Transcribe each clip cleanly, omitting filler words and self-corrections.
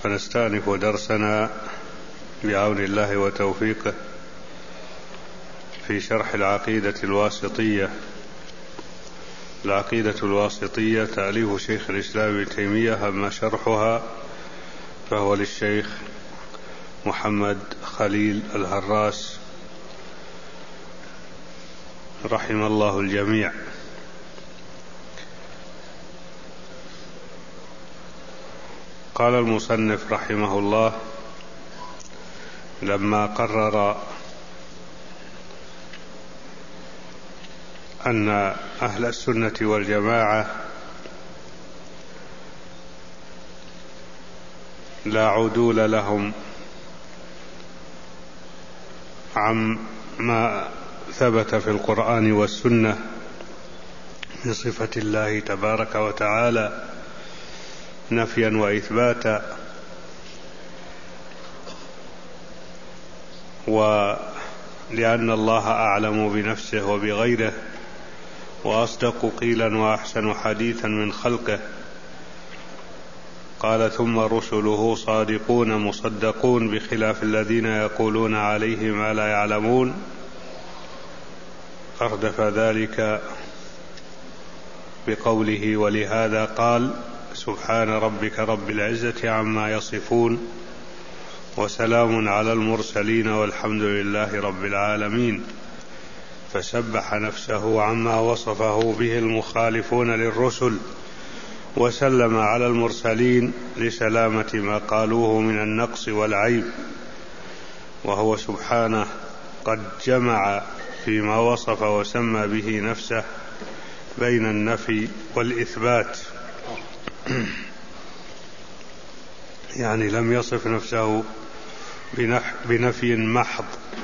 فنستأنف درسنا بعون الله وتوفيقه في شرح العقيدة الواسطية. العقيدة الواسطية تأليف شيخ الإسلام ابن تيمية، أما شرحها فهو للشيخ محمد خليل الهراس رحم الله الجميع. قال المصنف رحمه الله: لما قرر أن أهل السنة والجماعة لا عدول لهم عما ثبت في القرآن والسنة من صفة الله تبارك وتعالى نفيا وإثباتا، ولأن الله أعلم بنفسه وبغيره وأصدق قيلا وأحسن حديثا من خلقه، قال: ثم رسله صادقون مصدقون بخلاف الذين يقولون عليه ما لا يعلمون. أردف ذلك بقوله: ولهذا قال: سبحان ربك رب العزة عما يصفون وسلام على المرسلين والحمد لله رب العالمين. فسبح نفسه عما وصفه به المخالفون للرسل، وسلم على المرسلين لسلامة ما قالوه من النقص والعيب، وهو سبحانه قد جمع فيما وصف وسمى به نفسه بين النفي والإثبات، يعني لم يصف نفسه بنفي محض،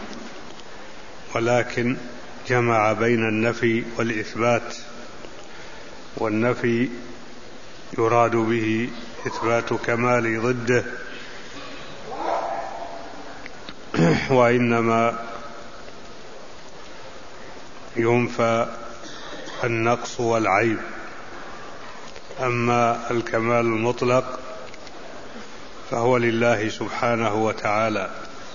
ولكن جمع بين النفي والإثبات. والنفي يراد به إثبات كمال ضده، وإنما ينفى النقص والعيب. أما الكمال المطلق فهو لله سبحانه وتعالى.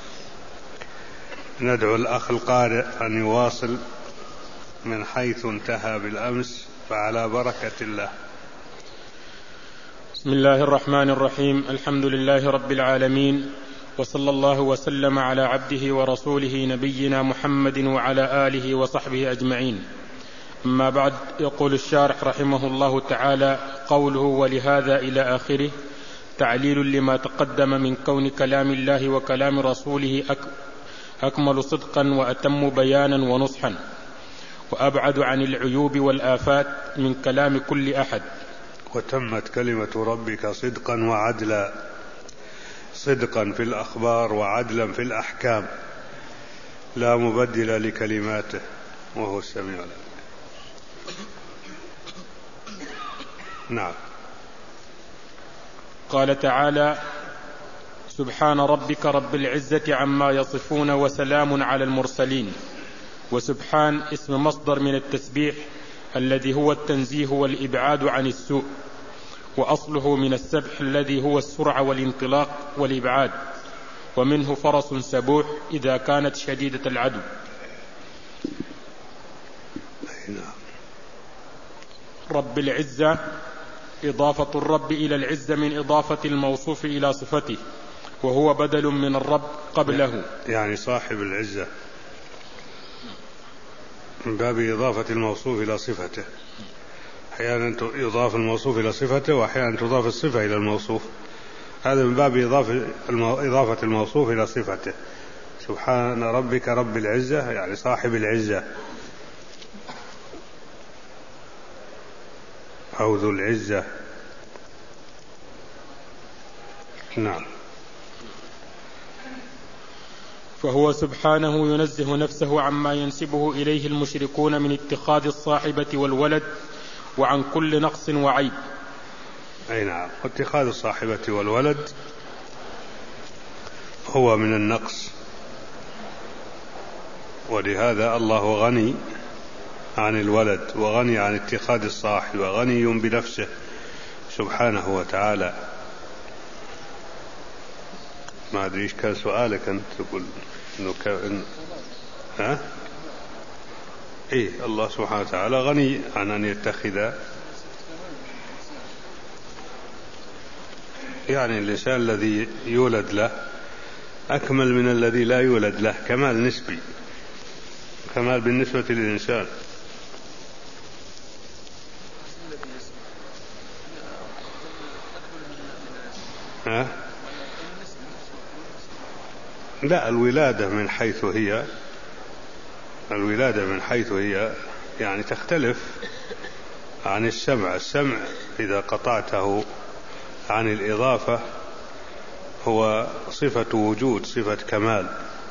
ندعو الأخ القارئ أن يواصل من حيث انتهى بالأمس، فعلى بركة الله. بسم الله الرحمن الرحيم. الحمد لله رب العالمين، وصلى الله وسلم على عبده ورسوله نبينا محمد وعلى آله وصحبه أجمعين. أما بعد، يقول الشارح رحمه الله تعالى: قوله ولهذا إلى آخره تعليل لما تقدم من كون كلام الله وكلام رسوله أكمل صدقا وأتم بيانا ونصحا، وأبعد عن العيوب والآفات من كلام كل أحد. وتمت كلمة ربك صدقا وعدلا، صدقا في الأخبار وعدلا في الأحكام، لا مبدل لكلماته وهو السميع العليم. نعم. قال تعالى: سبحان ربك رب العزة عما يصفون وسلام على المرسلين. وسبحان اسم مصدر من التسبيح الذي هو التنزيه والإبعاد عن السوء، وأصله من السبح الذي هو السرعة والانطلاق والإبعاد، ومنه فرس سبوح إذا كانت شديدة العدو. رب العزة إضافة الرب إلى العزة من إضافة الموصوف إلى صفته، وهو بدل من الرب قبله، يعني صاحب العزة، من باب إضافة الموصوف إلى صفته. أحيانا يضاف الموصوف إلى صفته، وأحيانا تضاف الصفة إلى الموصوف. هذا من باب إضافة الموصوف إلى صفته. سبحان ربك رب العزة يعني صاحب العزة أو ذو العزة. نعم. فهو سبحانه ينزه نفسه عما ينسبه إليه المشركون من اتخاذ الصاحبة والولد، وعن كل نقص وعيب. أي نعم. واتخاذ الصاحبة والولد هو من النقص، ولهذا الله غني عن الولد وغني عن اتخاذ الصاحب، غني بنفسه سبحانه وتعالى. ما أدري إيش كان سؤالك أنت، تقول إنه ها؟ إيه، الله سبحانه وتعالى غني عن أن يتخذ، يعني الإنسان الذي يولد له أكمل من الذي لا يولد له، كمال نسبي، كمال بالنسبة للإنسان. ها؟ لا، الولادة من حيث هي يعني تختلف عن السمع. السمع إذا قطعته عن الإضافة هو صفة وجود، صفة كمال.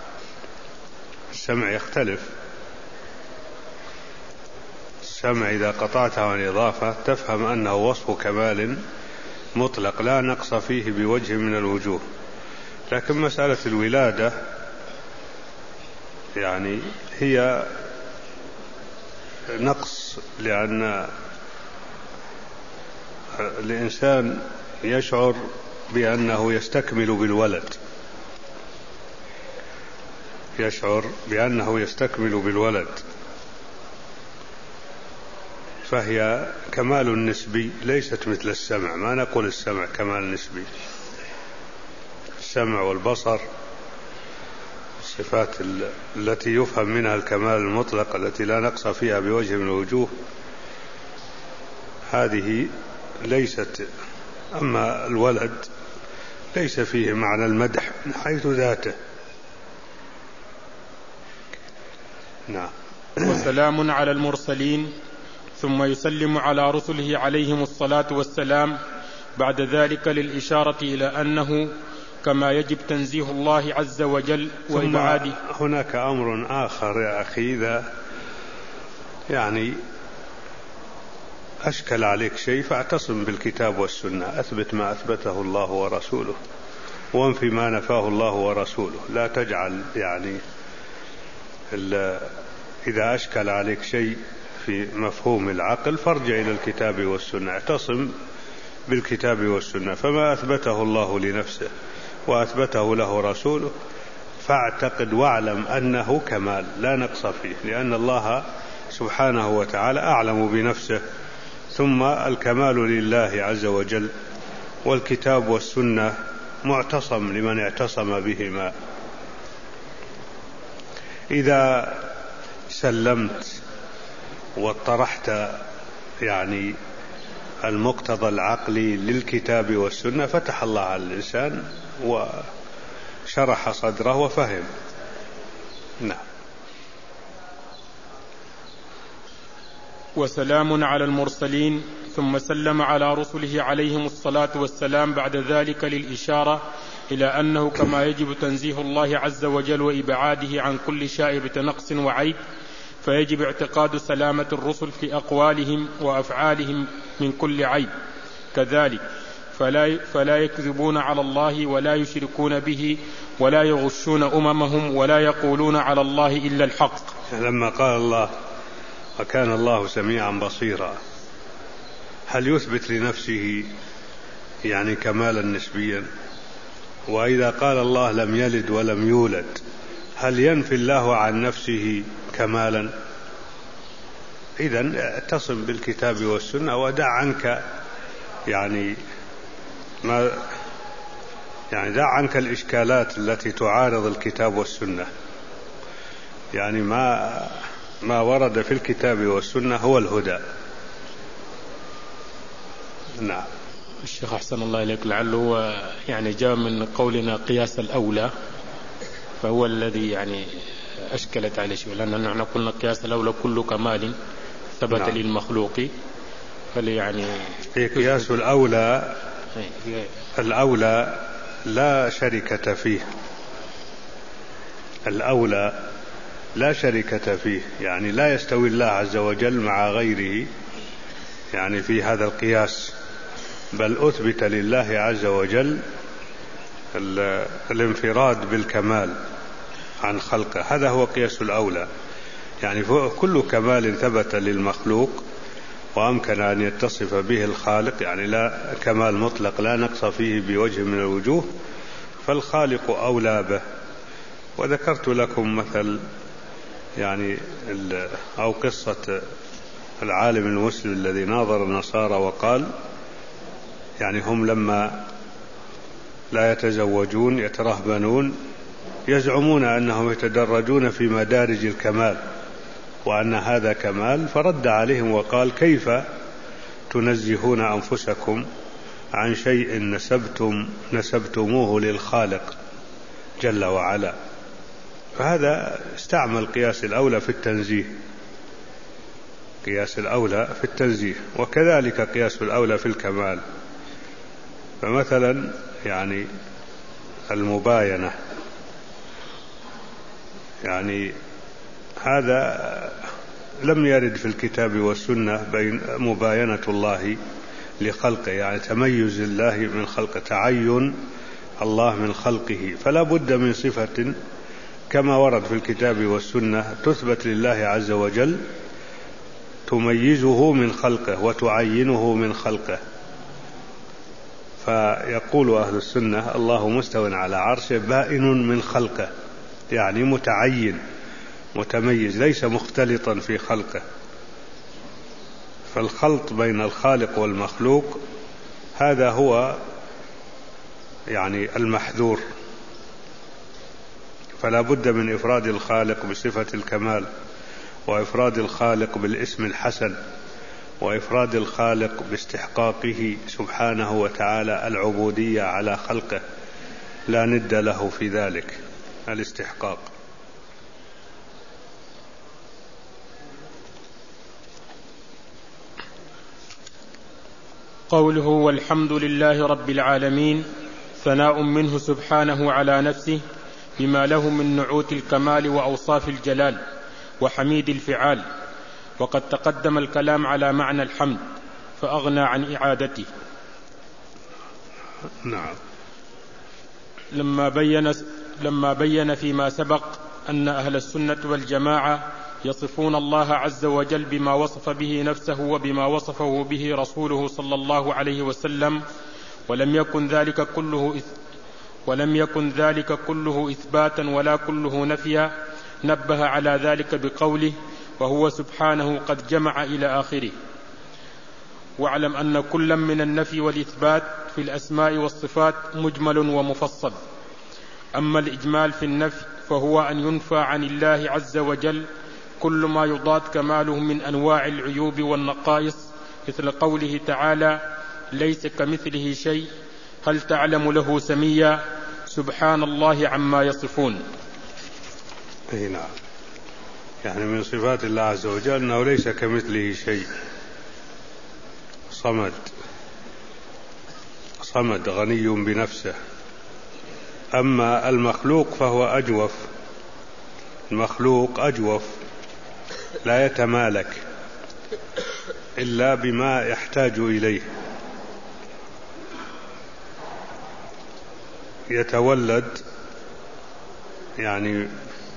السمع يختلف. السمع إذا قطعته عن الإضافة تفهم أنه وصف كمال مطلق لا نقص فيه بوجه من الوجوه. لكن مسألة الولادة يعني هي نقص، لأن الإنسان يشعر بأنه يستكمل بالولد، فهي كمال نسبي، ليست مثل السمع. ما نقول السمع كمال نسبي. السمع والبصر الصفات التي يفهم منها الكمال المطلق التي لا نقص فيها بوجه من الوجوه، هذه ليست. أما الولد ليس فيه معنى المدح من حيث ذاته. نعم. وسلام على المرسلين، ثم يسلم على رسله عليهم الصلاة والسلام بعد ذلك للإشارة إلى أنه كما يجب تنزيه الله عز وجل وإبعاده. هناك أمر آخر يا أخي، إذا يعني أشكل عليك شيء فاعتصم بالكتاب والسنة، أثبت ما أثبته الله ورسوله وانفي ما نفاه الله ورسوله. لا تجعل يعني إذا أشكل عليك شيء في مفهوم العقل فارجع إلى الكتاب والسنة، اعتصم بالكتاب والسنة. فما أثبته الله لنفسه وأثبته له رسوله فاعتقد واعلم أنه كمال لا نقص فيه، لأن الله سبحانه وتعالى أعلم بنفسه. ثم الكمال لله عز وجل، والكتاب والسنة معتصم لمن اعتصم بهما. إذا سلمت واطرحت يعني المقتضى العقلي للكتاب والسنة فتح الله على الإنسان وشرح صدره وفهم. نعم. وسلام على المرسلين، ثم سلم على رسله عليهم الصلاة والسلام بعد ذلك للإشارة إلى أنه كما يجب تنزيه الله عز وجل وإبعاده عن كل شائبة نقص وعيب، فيجب اعتقاد سلامة الرسل في أقوالهم وأفعالهم من كل عيب. كذلك فلا يكذبون على الله ولا يشركون به ولا يغشون أممهم ولا يقولون على الله إلا الحق. لما قال الله وكان الله سميعا بصيرا، هل يثبت لنفسه يعني كمالا نسبيا؟ وإذا قال الله لم يلد ولم يولد، هل ينفي الله عن نفسه كمالا؟ إذن اعتصم بالكتاب والسنة ودع عنك دع عنك الإشكالات التي تعارض الكتاب والسنة. يعني ما ورد في الكتاب والسنة هو الهدى. نعم. الشيخ أحسن الله إليك، لعله يعني جاء من قولنا قياس الأولى، فهو الذي يعني أشكلت عليه شيء، لأننا نحن قلنا قياس الأولى كل كمال ثبت نعم. للمخلوق، فليعني قياس الأولى لا شركة فيه. الأولى لا شركة فيه، يعني لا يستوي الله عز وجل مع غيره يعني في هذا القياس، بل أثبت لله عز وجل الانفراد بالكمال عن خلقه. هذا هو قياس الأولى. يعني كل كمال ثبت للمخلوق وأمكن أن يتصف به الخالق، يعني لا كمال مطلق لا نقص فيه بوجه من الوجوه، فالخالق أولى به. وذكرت لكم مثل يعني أو قصة العالم المسلم الذي ناظر النصارى وقال يعني هم لما لا يتزوجون يترهبنون يزعمون أنهم يتدرجون في مدارج الكمال وأن هذا كمال، فرد عليهم وقال كيف تنزهون أنفسكم عن شيء نسبتموه للخالق جل وعلا. فهذا استعمل قياس الأولى في التنزيه، قياس الأولى في التنزيه، وكذلك قياس الأولى في الكمال. فمثلا يعني المباينة، يعني هذا لم يرد في الكتاب والسنة بين مباينة الله لخلقه، يعني تميز الله من خلقه، تعين الله من خلقه، فلا بد من صفة كما ورد في الكتاب والسنة تثبت لله عز وجل تميزه من خلقه وتعينه من خلقه. فيقول أهل السنة الله مستو على عرشه بائن من خلقه، يعني متعين متميز ليس مختلطا في خلقه. فالخلط بين الخالق والمخلوق هذا هو يعني المحذور، فلا بد من إفراد الخالق بصفة الكمال، وإفراد الخالق بالاسم الحسن، وإفراد الخالق باستحقاقه سبحانه وتعالى العبودية على خلقه، لا ند له في ذلك الاستحقاق. قوله والحمد لله رب العالمين ثناء منه سبحانه على نفسه بما له من نعوت الكمال وأوصاف الجلال وحميد الفعال، وقد تقدم الكلام على معنى الحمد فأغنى عن إعادته. نعم. لما بين فيما سبق أن أهل السنة والجماعة يصفون الله عز وجل بما وصف به نفسه وبما وصفه به رسوله صلى الله عليه وسلم، ولم يكن ذلك كله إثباتا ولا كله نفيا، نبه على ذلك بقوله وهو سبحانه قد جمع إلى آخره. واعلم أن كلا من النفي والإثبات في الأسماء والصفات مجمل ومفصل. أما الإجمال في النفي فهو أن ينفى عن الله عز وجل كل ما يضاد كماله من أنواع العيوب والنقائص، مثل قوله تعالى ليس كمثله شيء هل تعلم له سميا سبحان الله عما يصفون. أي نعم، يعني من صفات الله عز وجل أنه ليس كمثله شيء، صمد غني بنفسه. أما المخلوق فهو أجوف، المخلوق أجوف لا يتمالك إلا بما يحتاج إليه، يتولد يعني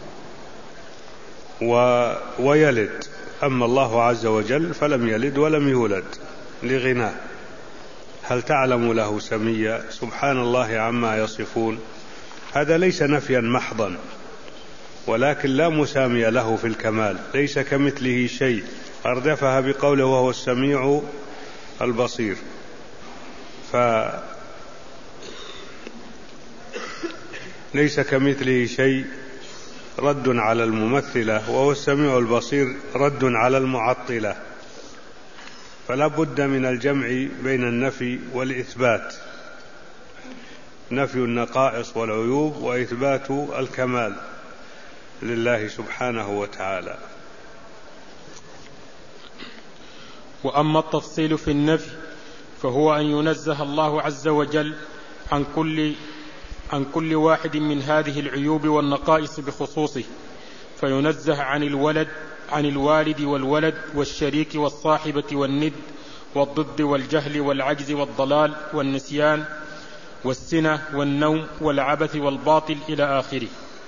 ويلد. أما الله عز وجل فلم يلد ولم يولد لغناه. هل تعلم له سميا سبحان الله عما يصفون، هذا ليس نفيا محضا، ولكن لا مسامي له في الكمال، ليس كمثله شيء، أردفها بقوله وهو السميع البصير. فليس كمثله شيء رد على الممثلة، وهو السميع البصير رد على المعطلة. فلا بد من الجمع بين النفي والإثبات، نفي النقائص والعيوب وإثبات الكمال لله سبحانه وتعالى. وأما التفصيل في النفي فهو أن ينزه الله عز وجل عن كل واحد من هذه العيوب والنقائص بخصوصه، فينزه عن الوالد والولد والشريك والصاحبة والند والضد والجهل والعجز والضلال والنسيان والسنة والنوم والعبث والباطل إلى آخره.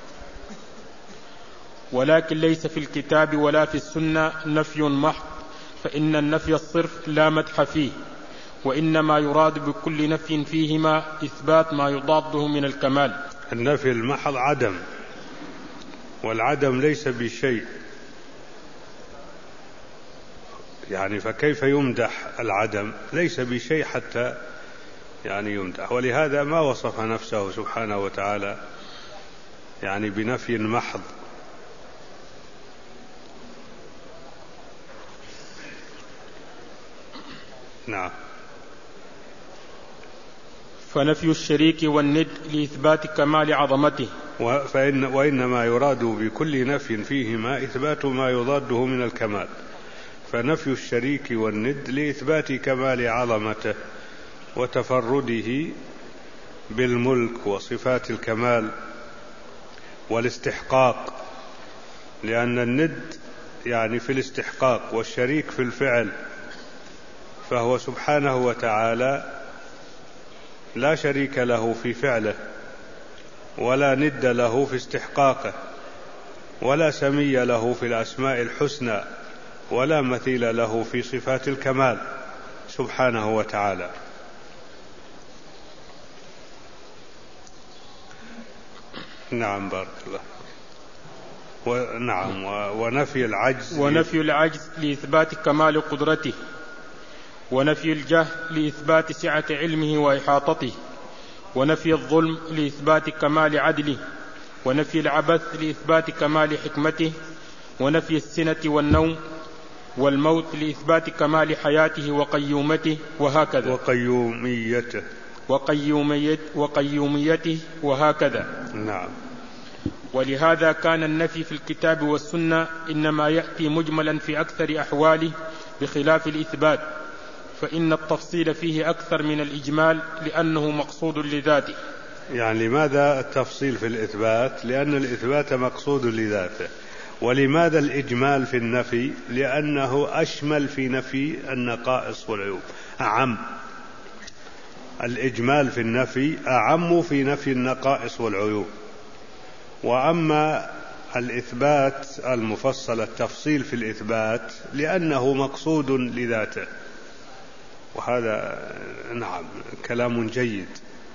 ولكن ليس في الكتاب ولا في السنة نفي محض، فإن النفي الصرف لا مدح فيه، وإنما يراد بكل نفي فيهما إثبات ما يضاده من الكمال. النفي المحض عدم، والعدم ليس بشيء، يعني فكيف يمدح العدم؟ ليس بشيء حتى يعني يمدح، ولهذا ما وصف نفسه سبحانه وتعالى يعني بنفي محض. نعم. فنفي الشريك والند لإثبات كمال عظمته، وإنما يراد بكل نفي فيهما إثبات ما يضاده من الكمال، فنفي الشريك والند لإثبات كمال عظمته وتفرده بالملك وصفات الكمال والاستحقاق، لأن الند يعني في الاستحقاق والشريك في الفعل، فهو سبحانه وتعالى لا شريك له في فعله، ولا ند له في استحقاقه، ولا سمي له في الأسماء الحسنى، ولا مثيل له في صفات الكمال سبحانه وتعالى. نعم بارك الله. نعم. ونفي العجز لإثبات كمال قدرته، ونفي الجهل لإثبات سعة علمه وإحاطته، ونفي الظلم لإثبات كمال عدله، ونفي العبث لإثبات كمال حكمته، ونفي السنة والنوم والموت لإثبات كمال حياته وقيومته، وهكذا. وقيوميته وهكذا. نعم. ولهذا كان النفي في الكتاب والسنة إنما يأتي مجملا في أكثر أحواله بخلاف الإثبات، فإن التفصيل فيه أكثر من الإجمال لأنه مقصود لذاته. يعني لماذا التفصيل في الإثبات؟ لأن الإثبات مقصود لذاته. ولماذا الإجمال في النفي؟ لأنه أشمل في نفي النقائص والعيوب، أعم. الإجمال في النفي أعم في نفي النقائص والعيوب. وأما الإثبات المفصل، التفصيل في الإثبات، لأنه مقصود لذاته. وهذا نعم كلام جيد.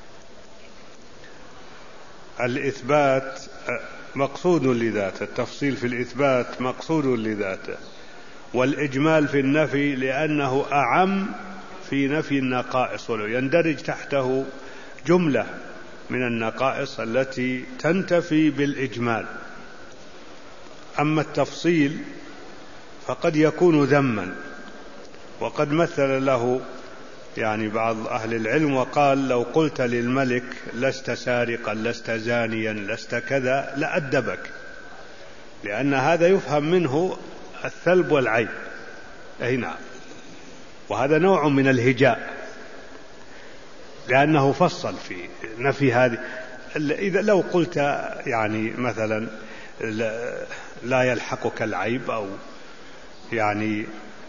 الإثبات مقصود لذاته، التفصيل في الإثبات مقصود لذاته، والإجمال في النفي لأنه أعم في نفي النقائص، يندرج تحته جملة من النقائص التي تنتفي بالإجمال. أما التفصيل فقد يكون ذما، وقد مثل له يعني بعض أهل العلم وقال: لو قلت للملك لست سارقا لست زانيا لست كذا لأدبك، لأن هذا يفهم منه الثلب والعيب. نعم. وهذا نوع من الهجاء، لأنه فصل في نفي هذه. إذا لو قلت يعني مثلا لا يلحقك العيب، أو يعني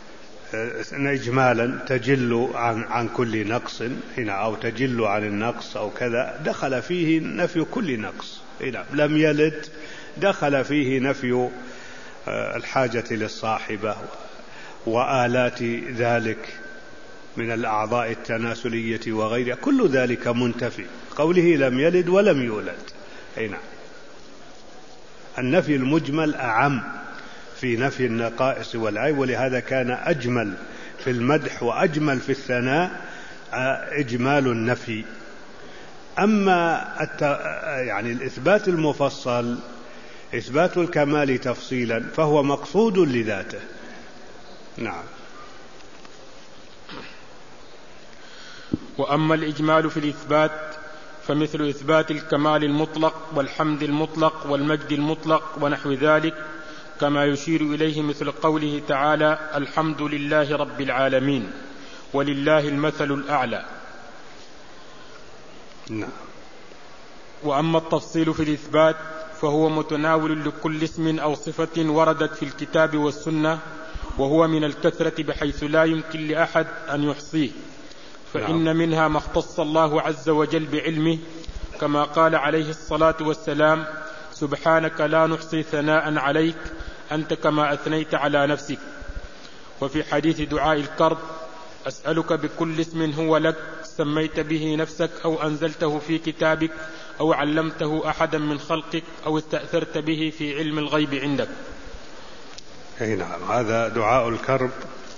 إجمالا تجل عن كل نقص هنا، أو تجل عن النقص أو كذا، دخل فيه نفي كل نقص. لم يلد دخل فيه نفي الحاجة للصاحبة وآلات ذلك من الأعضاء التناسلية وغيرها، كل ذلك منتفي. قوله لم يلد ولم يولد. نعم. النفي المجمل أعم في نفي النقائص والعيب، ولهذا كان أجمل في المدح وأجمل في الثناء إجمال النفي. أما يعني الإثبات المفصل، إثبات الكمال تفصيلا، فهو مقصود لذاته. نعم. وأما الإجمال في الإثبات فمثل إثبات الكمال المطلق والحمد المطلق والمجد المطلق ونحو ذلك، كما يشير إليه مثل قوله تعالى: الحمد لله رب العالمين ولله المثل الأعلى. نعم. وأما التفصيل في الإثبات فهو متناول لكل اسم أو صفة وردت في الكتاب والسنة، وهو من الكثرة بحيث لا يمكن لأحد أن يحصيه، فإن منها ما اختص الله عز وجل بعلمه، كما قال عليه الصلاة والسلام: سبحانك لا نحصي ثناء عليك أنت كما أثنيت على نفسك. وفي حديث دعاء الكرب: أسألك بكل اسم هو لك سميت به نفسك أو أنزلته في كتابك أو علمته أحدا من خلقك أو استأثرت به في علم الغيب عندك. أي نعم، هذا دعاء الكرب.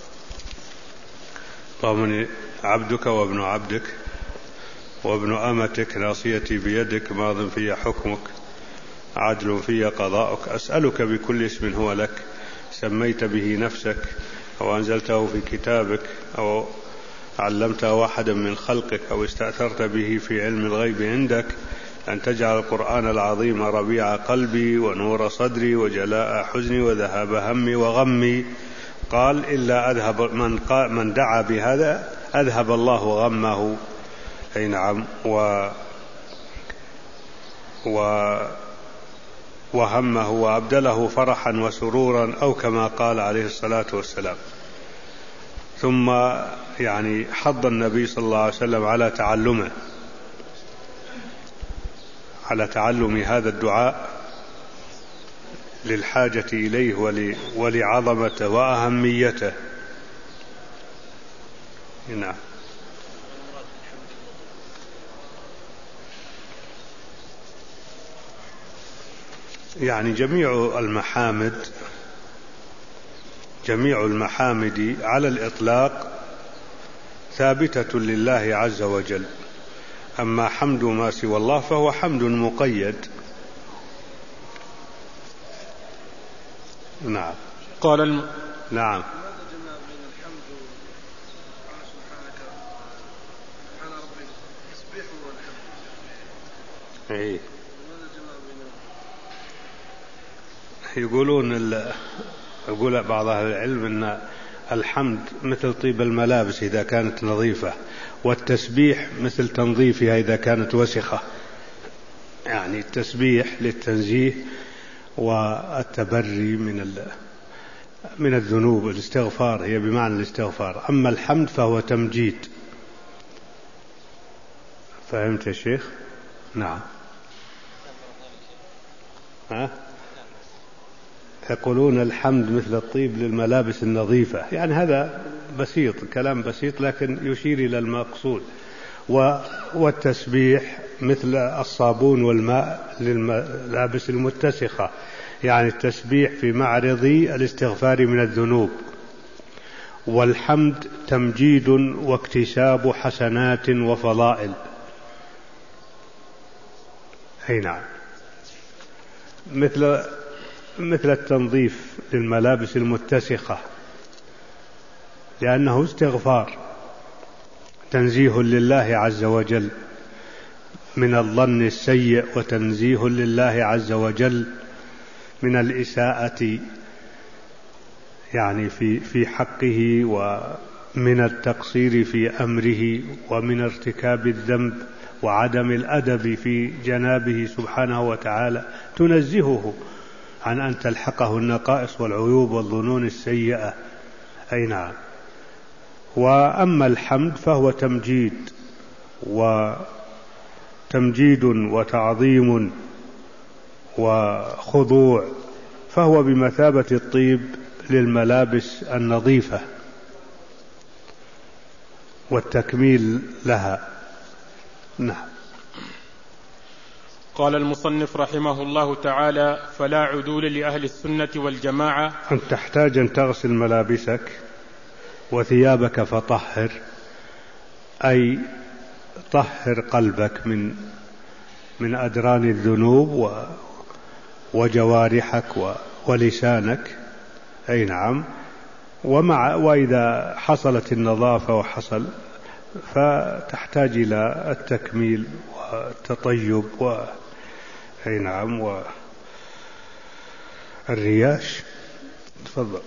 اللهم عبدك وابن عبدك وابن أمتك ناصيتي بيدك ماض في حكمك عدل في قضاؤك، أسألك بكل اسم هو لك سميت به نفسك أو أنزلته في كتابك أو علمته أحدا من خلقك أو استأثرت به في علم الغيب عندك أن تجعل القرآن العظيم ربيع قلبي ونور صدري وجلاء حزني وذهاب همي وغمي. قال إلا أذهب من دعا بهذا أذهب الله غمه. أي نعم، وهمه وأبدله فرحا وسرورا، أو كما قال عليه الصلاة والسلام. ثم يعني حض النبي صلى الله عليه وسلم على تعلم هذا الدعاء للحاجة إليه ولعظمته وأهميته. نعم. يعني جميع المحامد على الإطلاق ثابتة لله عز وجل، أما حمد ما سوى الله فهو حمد مقيد. نعم. نعم. يقول بعض أهل العلم أن الحمد مثل طيب الملابس إذا كانت نظيفة، والتسبيح مثل تنظيفها إذا كانت وسخة. يعني التسبيح للتنزيه والتبري من الذنوب، الاستغفار هي بمعنى الاستغفار. أما الحمد فهو تمجيد. فهمت يا شيخ؟ نعم. يقولون الحمد مثل الطيب للملابس النظيفة، يعني هذا بسيط، كلام بسيط لكن يشير إلى المقصود. والتسبيح مثل الصابون والماء للملابس المتسخة، يعني التسبيح في معرض الاستغفار من الذنوب. والحمد تمجيد واكتساب حسنات وفضائل. أي نعم، مثل التنظيف للملابس المتسخة، لأنه استغفار تنزيه لله عز وجل من الظن السيء، وتنزيه لله عز وجل من الإساءة يعني في حقه، ومن التقصير في أمره، ومن ارتكاب الذنب وعدم الأدب في جنابه سبحانه وتعالى، تنزهه عن أن تلحقه النقائص والعيوب والظنون السيئة. أي نعم. وأما الحمد فهو تمجيد وتعظيم وخضوع، فهو بمثابة الطيب للملابس النظيفة والتكميل لها. نعم. قال المصنف رحمه الله تعالى: فلا عدول لأهل السنة والجماعة. أن تحتاج أن تغسل ملابسك وثيابك فطهر، أي طهر قلبك من أدران الذنوب وجوارحك ولسانك. أي نعم. وإذا حصلت النظافة فتحتاج إلى التكميل والتطيب أي نعم، والرياش. تفضل.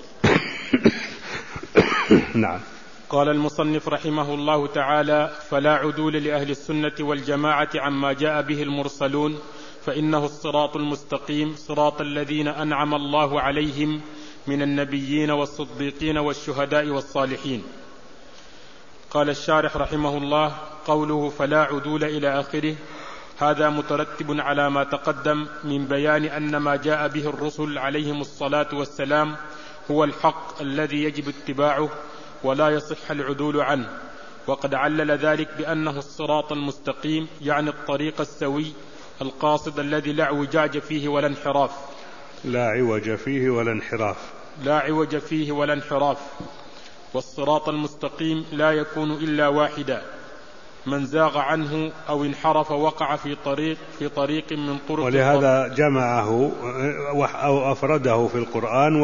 نعم. قال المصنف رحمه الله تعالى: فلا عدول لأهل السنة والجماعة عما جاء به المرسلون، فإنه الصراط المستقيم، صراط الذين أنعم الله عليهم من النبيين والصديقين والشهداء والصالحين. قال الشارح رحمه الله: قوله فلا عدول إلى آخره، هذا مترتب على ما تقدم من بيان أن ما جاء به الرسل عليهم الصلاة والسلام هو الحق الذي يجب اتباعه، ولا يصح العدول عنه، وقد علل ذلك بأنه الصراط المستقيم، يعني الطريق السوي القاصد الذي لا اعوجاج فيه ولا انحراف. لا عوج فيه ولا انحراف. لا عوج فيه ولا انحراف. والصراط المستقيم لا يكون إلا واحدا، من زاغ عنه أو انحرف وقع في طريق من طرق. ولهذا جمعه أو أفرده في القرآن،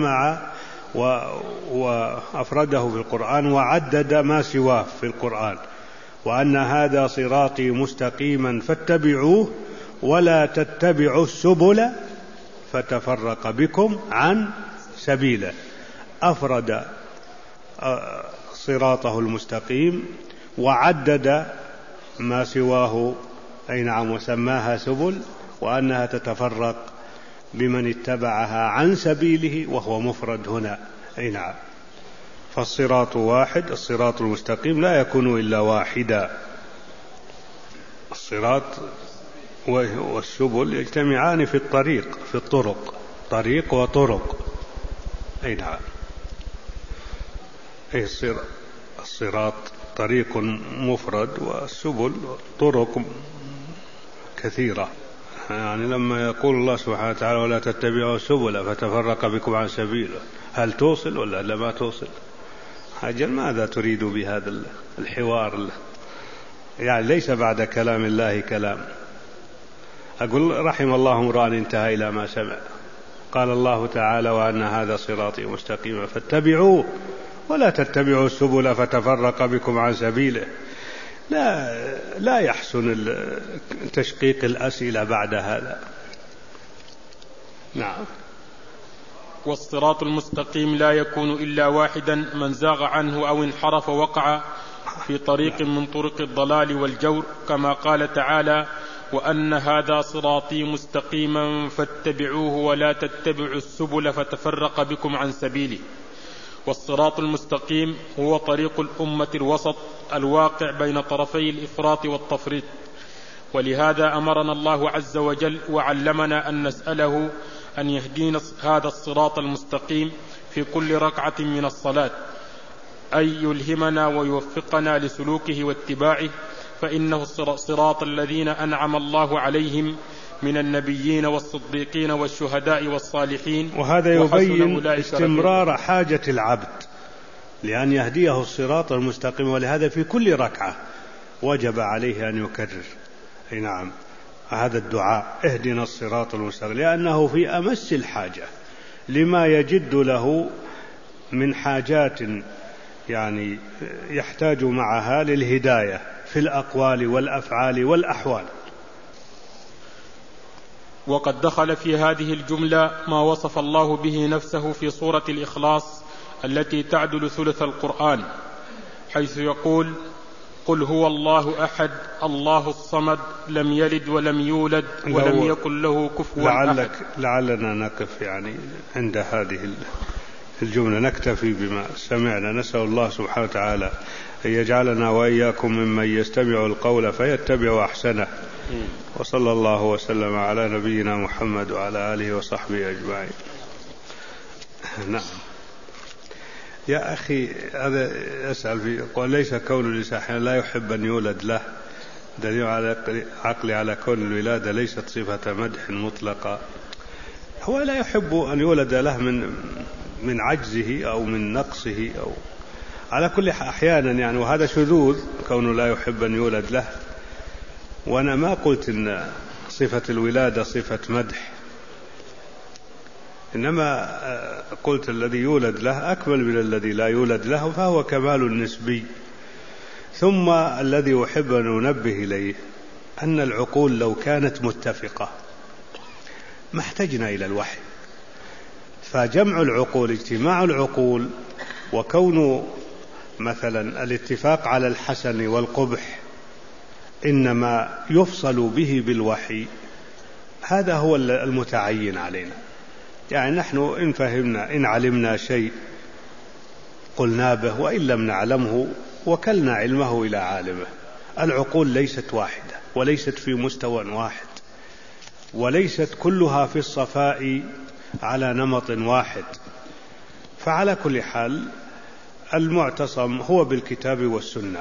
وأفرده في القرآن وعدد ما سواه في القرآن، وأن هذا صراطي مستقيما فاتبعوه ولا تتبعوا السبل فتفرق بكم عن سبيله. أفرد صراطه المستقيم وعدد ما سواه وسماها سبل، وأنها تتفرق بمن اتبعها عن سبيله، وهو مفرد هنا. فالصراط واحد، الصراط المستقيم لا يكون إلا واحدا. الصراط والسبل يجتمعان في الطريق، في الطرق، طريق وطرق. الصراط طريق مفرد، والسبل طرق كثيرة. لما يقول الله سبحانه وتعالى ولا تتبعوا السبل فتفرق بكم عن سبيله، هل توصل ولا ما توصل؟ أجل ماذا تريد بهذا الحوار؟ ليس بعد كلام الله كلام. أقول رحم الله امرأ انتهى إلى ما سمع. قال الله تعالى وأن هذا صراطي مستقيما فاتبعوه ولا تتبعوا السبل فتفرق بكم عن سبيله. لا يحسن تشقيق الأسئلة بعد هذا. نعم. والصراط المستقيم لا يكون إلا واحدا، من زاغ عنه أو انحرف وقع في طريق من طرق الضلال والجور، كما قال تعالى وأن هذا صراطي مستقيما فاتبعوه ولا تتبعوا السبل فتفرق بكم عن سبيله. والصراط المستقيم هو طريق الأمة الوسط الواقع بين طرفي الإفراط والتفريط، ولهذا أمرنا الله عز وجل وعلمنا أن نسأله أن يهدينا هذا الصراط المستقيم في كل ركعة من الصلاة، أي يلهمنا ويوفقنا لسلوكه واتباعه، فإنه صراط الذين أنعم الله عليهم من النبيين والصديقين والشهداء والصالحين. وهذا يبين استمرار حاجة العبد لأن يهديه الصراط المستقيم، ولهذا في كل ركعة وجب عليه أن يكرر هذا الدعاء اهدنا الصراط المستقيم، لأنه في أمس الحاجة لما يجد له من حاجات يحتاج معها للهداية في الأقوال والأفعال والأحوال. وقد دخل في هذه الجملة ما وصف الله به نفسه في سورة الإخلاص التي تعدل ثلث القرآن، حيث يقول قل هو الله أحد الله الصمد لم يلد ولم يولد ولم يكن له كفوا أحد. لعلنا نقف عند هذه الجملة، نكتفي بما سمعنا. نسأل الله سبحانه وتعالى أن يجعلنا وإياكم ممن يستمع القول فيتبع أحسنه. وصلى الله وسلم على نبينا محمد وعلى آله وصحبه أجمعين. نعم. يا أخي هذا أسأل فيه، قال ليس كون الإنسان لا يحب أن يولد له دليل على عقلي على كون الولادة ليست صفة مدح مطلقة. هو لا يحب أن يولد له من عجزه أو من نقصه أو على كل أحيانا وهذا شذوذ كونه لا يحب أن يولد له. وأنا ما قلت إن صفة الولادة صفة مدح، إنما قلت الذي يولد له أكمل من الذي لا يولد له، فهو كمال نسبي. ثم الذي أحب أن أنبه إليه أن العقول لو كانت متفقة ما احتجنا إلى الوحي، فجمع العقول اجتماع العقول وكون مثلا الاتفاق على الحسن والقبح إنما يفصل به بالوحي، هذا هو المتعين علينا. نحن إن فهمنا إن علمنا شيء قلنا به، وإن لم نعلمه وكلنا علمه إلى عالمه. العقول ليست واحدة وليست في مستوى واحد وليست كلها في الصفاء على نمط واحد. فعلى كل حال المعتصم هو بالكتاب والسنة،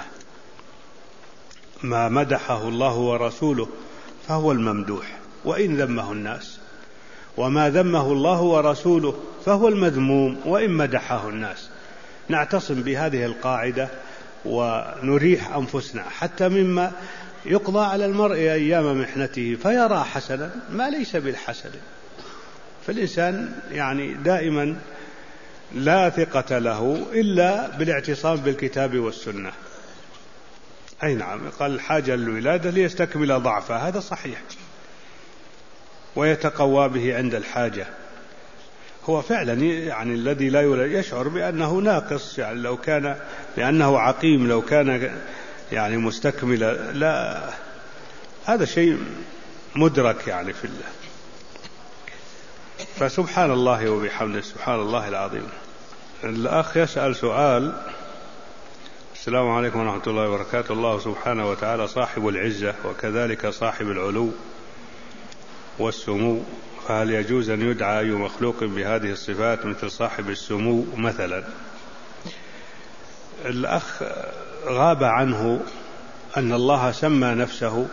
ما مدحه الله ورسوله فهو الممدوح وإن ذمه الناس، وما ذمه الله ورسوله فهو المذموم وإن مدحه الناس. نعتصم بهذه القاعدة ونريح أنفسنا حتى مما يقضى على المرء أيام محنته فيرى حسنا ما ليس بالحسن. فالإنسان يعني دائما لا ثقة له إلا بالاعتصام بالكتاب والسنة. أي نعم، قال الحاجة للولادة ليستكمل ضعفه، هذا صحيح، ويتقوى به عند الحاجة. هو فعلا يعني الذي لا يولد يشعر بأنه ناقص، يعني لو كان لأنه عقيم، لو كان يعني مستكمل، لا، هذا شيء مدرك يعني في الله. فسبحان الله وبحمده، سبحان الله العظيم. الأخ يسأل سؤال: السلام عليكم ورحمة الله وبركاته. الله سبحانه وتعالى صاحب العزة وكذلك صاحب العلو والسمو، فهل يجوز أن يدعى أي مخلوق بهذه الصفات مثل صاحب السمو مثلا؟ الأخ غاب عنه أن الله سمى نفسه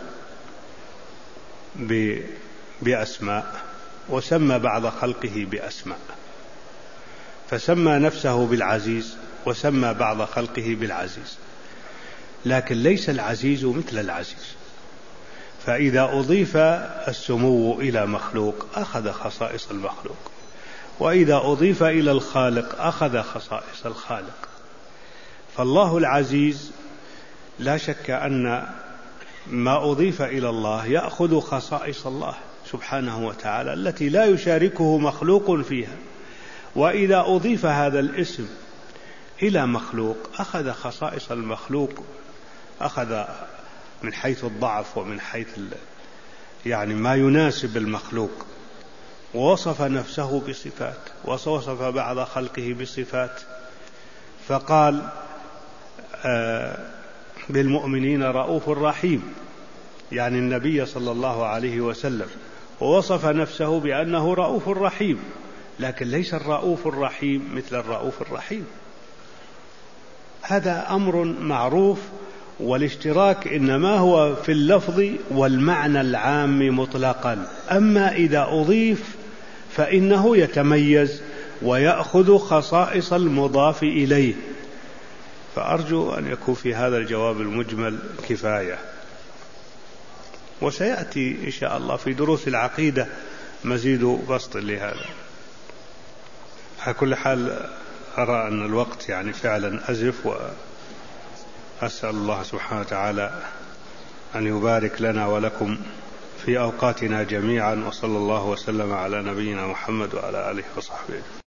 بأسماء وسمى بعض خلقه بأسماء، فسمى نفسه بالعزيز وسمى بعض خلقه بالعزيز، لكن ليس العزيز مثل العزيز. فإذا أضيف السمو إلى مخلوق أخذ خصائص المخلوق، وإذا أضيف إلى الخالق أخذ خصائص الخالق. فالله العزيز لا شك أن ما أضيف إلى الله يأخذ خصائص الله سبحانه وتعالى التي لا يشاركه مخلوق فيها، وإذا أضيف هذا الاسم إلى مخلوق أخذ خصائص المخلوق، أخذ من حيث الضعف ومن حيث يعني ما يناسب المخلوق، ووصف نفسه بصفات ووصف بعض خلقه بصفات. فقال بالمؤمنين رؤوف رحيم، يعني النبي صلى الله عليه وسلم، ووصف نفسه بأنه رؤوف رحيم، لكن ليس الرؤوف الرحيم مثل الرؤوف الرحيم. هذا أمر معروف، والاشتراك إنما هو في اللفظ والمعنى العام مطلقا، أما إذا أضيف فإنه يتميز ويأخذ خصائص المضاف إليه. فأرجو أن يكون في هذا الجواب المجمل كفاية، وسيأتي إن شاء الله في دروس العقيدة مزيد بسط لهذا. على كل حال أرى أن الوقت يعني فعلا أزف، وأسأل الله سبحانه وتعالى أن يبارك لنا ولكم في أوقاتنا جميعا، وصلى الله وسلم على نبينا محمد وعلى آله وصحبه.